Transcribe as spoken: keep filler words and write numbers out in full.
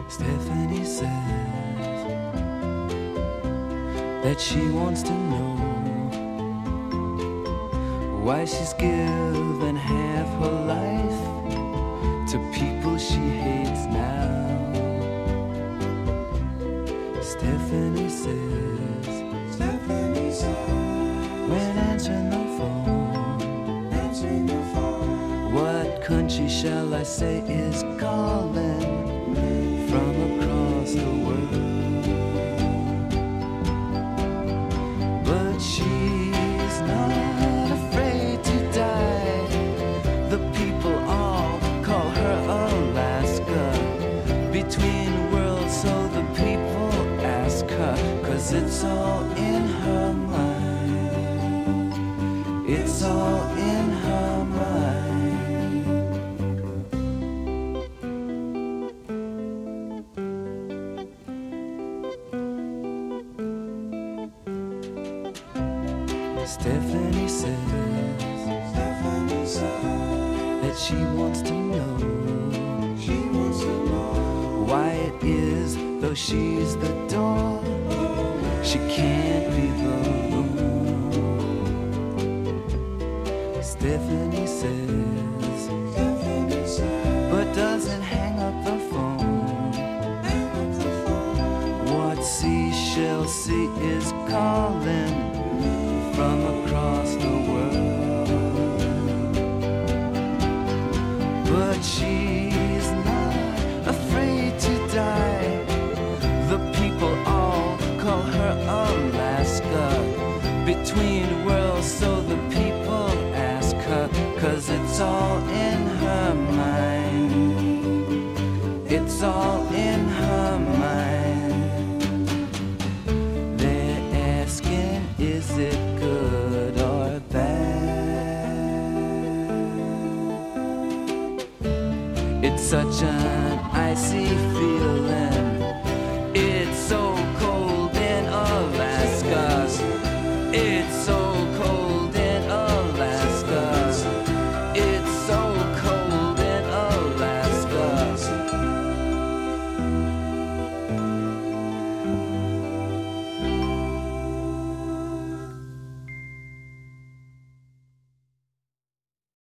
Stephanie says that she wants to know why she's given half her life to people she hates now. Stephanie says, Stephanie says, when answering the phone, answering the phone, what country shall I say is calling from across the world? But she's not afraid to die. The people all call her Alaska, between worlds, so the people ask her, 'cause it's all in her mind. It's all in her mind. Stephanie says, Stephanie says that she wants to know, she wants to know why it is, though she's the door, she can't be the room. Stephanie says, Stephanie says, but doesn't hang up the phone. Hang up the phone. What seashell sea is calling from across the world? But she's not afraid to die. The people all call her Alaska, between worlds, so